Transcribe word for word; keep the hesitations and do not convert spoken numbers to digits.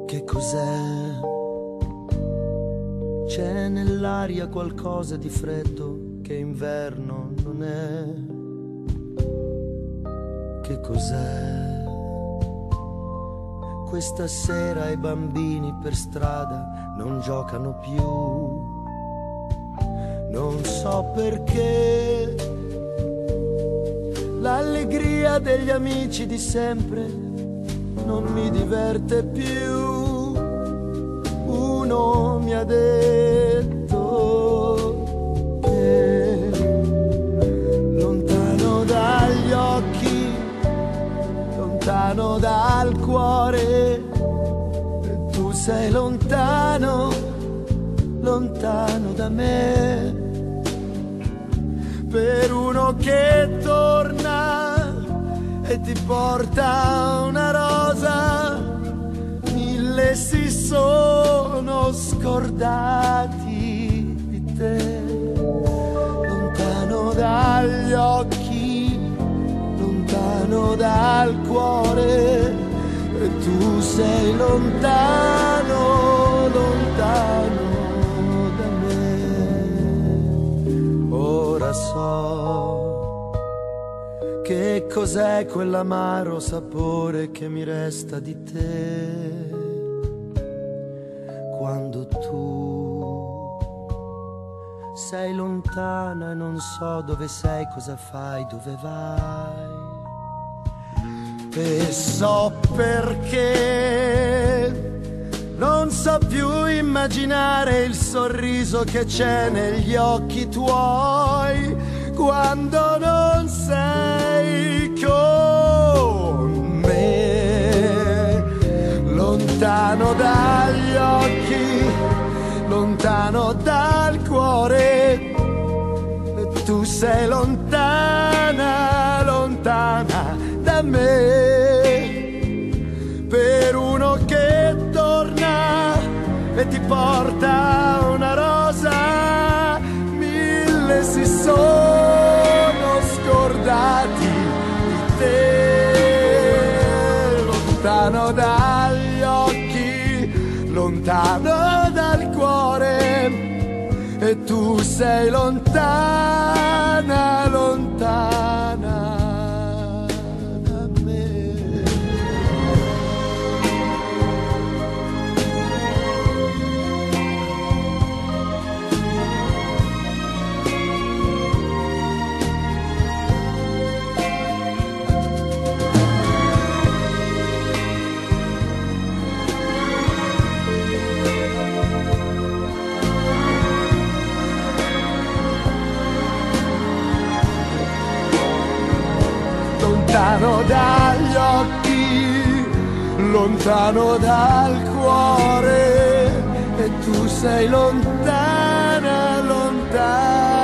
Che cos'è? C'è nell'aria qualcosa di freddo che inverno non è. Che cos'è? Questa sera i bambini per strada non giocano più. Non so perché l'allegria degli amici di sempre non mi diverte più. Uno mi ha detto che lontano dagli occhi, lontano dal cuore, tu sei lontano, lontano da me. Per uno che torna e ti porta una rosa, mille si sono scordati di te. Lontano dagli occhi, lontano dal cuore, e tu sei lontano, lontano da me. Ora so che cos'è quell'amaro sapore che mi resta di te. Quando tu sei lontana e non so dove sei, cosa fai, dove vai. E so perché non so più immaginare il sorriso che c'è negli occhi tuoi quando non sei con me. Lontano dagli occhi, lontano dal cuore, e tu sei lontana, lontana da me. Per uno che torna e ti porta una rosa, mille si sono scordati di te. Lontano dagli occhi, lontano dal cuore, e tu sei lontana, lontana da me. Lontano dagli occhi, lontano dal cuore, e tu sei lontana, lontana